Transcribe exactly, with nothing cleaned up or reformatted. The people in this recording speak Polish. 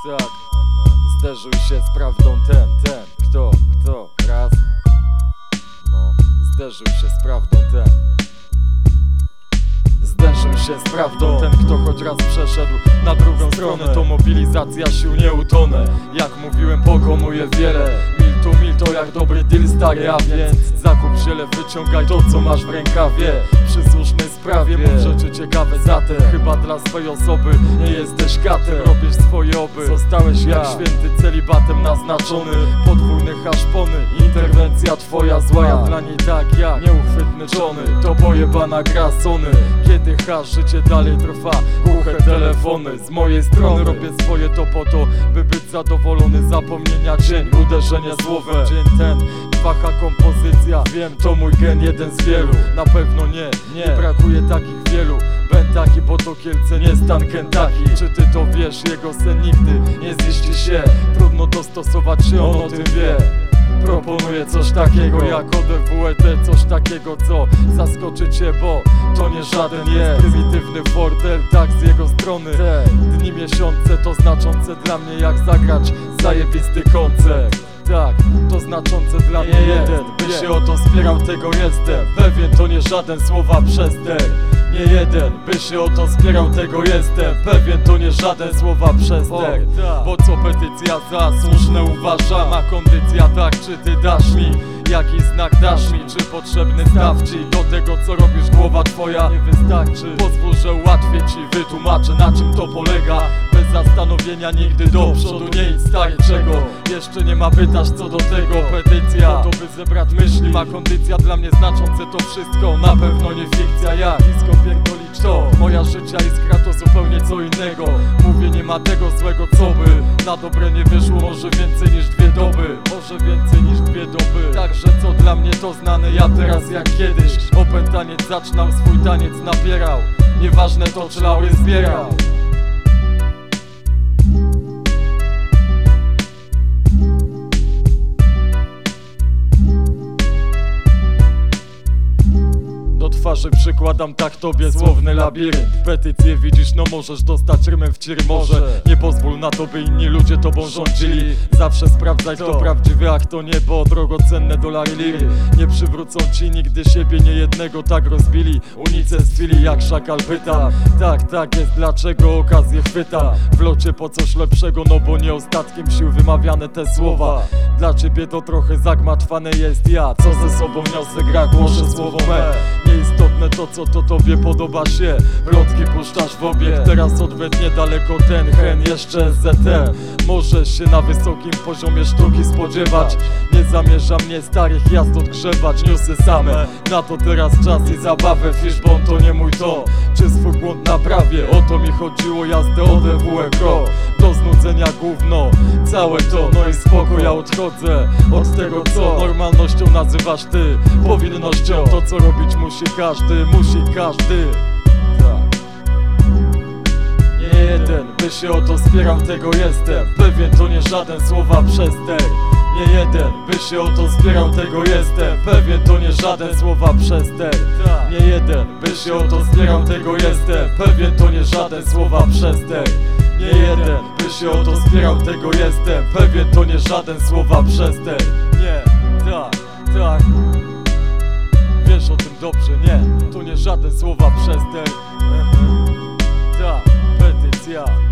Tak, zderzył się z prawdą ten, ten Kto, kto, raz No, zderzył się z prawdą ten Zderzył się z prawdą ten, kto choć raz przeszedł na drugą stronę. To mobilizacja sił, nie utonę. Jak mówiłem, pokonuję wiele. Mil tu mil to jak dobry deal, stary, a więc zakup ziele, wyciągaj to, co masz w rękawie. Przy słusznej sprawie mów rzeczy ciekawe, zatem chyba dla swej osoby nie jesteś katem. Robisz swoje oby, zostałeś jak święty celibatem naznaczony. Podwójny haszpony, interwencja twoja zła, ja dla niej tak jak nieuchwytny Johnny. To pojebana gra Sony. Kiedy hasz, życie dalej trwa, głuche telefony. Z mojej strony robię swoje to po to, by być zadowolony. Zapomnienia dzień, uderzenie słowem. Dzień ten, waha kompozycja. Wiem, to mój gen, jeden z wielu. Na pewno nie, nie, nie brakuje takich wielu. Ben taki, bo to Kielce, nie stan Kentucky. Czy ty to wiesz? Jego sen nigdy nie ziści się. Trudno dostosować się, on o tym wie. Proponuję coś takiego jak O D W E T, coś takiego co zaskoczy cię, bo to nie żaden jest prymitywny fordel, tak z jego strony. Dni, miesiące to znaczące dla mnie jak zagrać zajebisty koncert. Tak, to znaczące dla mnie jeden, by się o to spierał, tego jestem pewien, to nie żaden słowa przester. Nie jeden, by się o to spierał, tego jestem pewien, to nie żaden słowa przester. Bo co petycja za słuszne uważam, a kondycja tak, czy ty dasz mi jaki znak dasz mi, czy potrzebny staw ci do tego co robisz, głowa twoja nie wystarczy. Pozwól, że ułatwię ci, wytłumaczę na czym to polega. Bez zastanowienia nigdy do przodu, nie idź stary, czego jeszcze nie ma, pytasz co do tego. Petycja to by zebrać myśli, ma kondycja dla mnie znaczące to wszystko. Na pewno nie fikcja, jak disco pierdolić to moja życia iskra, to zupełnie co innego. Mówię, nie ma tego złego co by na dobre nie wyszło, może więcej niż dwie doby. Może więcej niż dwie doby. Także co dla mnie to znane, ja teraz jak kiedyś. Opętaniec zaczynał, swój taniec napierał. Nieważne to czy laury zbierał. Do twarzy przykładam tak tobie słowny labirynt. Petycję widzisz, no możesz dostać rymem w ciry. Może nie pozwól na to, by inni ludzie tobą rządzili. Zawsze sprawdzaj kto prawdziwy, a kto nie, bo drogocenne dolary liry nie przywrócą ci nigdy siebie, nie jednego tak rozbili. Unicestwili jak szakal pyta. Tak, tak jest, dlaczego okazję chwyta w locie po coś lepszego, no bo nie ostatkiem sił wymawiane te słowa. Dla ciebie to trochę zagmatwane jest, ja co ze sobą niosę, gra głoszę słowo me. Nieistotne to co to tobie podoba się. Plotki puszczasz w obieg, teraz odwetnie daleko ten hen, jeszcze S Z T. Możesz się na wysokim poziomie sztuki spodziewać. Nie zamierzam mnie starych jazd odgrzewać. Newsy same, na to teraz czas i zabawę. Fishbone to nie mój to, czy swój błąd naprawię. O to mi chodziło, jazdę O D W E K. Do znudzenia gówno, całe to, no i spoko, ja odchodzę od tego co normalnością nazywasz ty powinnością. To co robić musi każdy, musi każdy. Tak. Nie jeden, by się o to spierał, tego jestem pewien, to nie żaden słowa przester. Nie jeden, by się o to spierał, tego jestem pewien, to nie żaden słowa przester. Nie jeden, by się o to spierał, tego jestem pewien, to nie żaden słowa przester. Nie jeden, by się o to spierał, tego jestem pewien, to nie żaden słowa przester. Nie, tak, tak. Wiesz o tym dobrze, nie, to nie żaden słowa przester. Tak, petycja.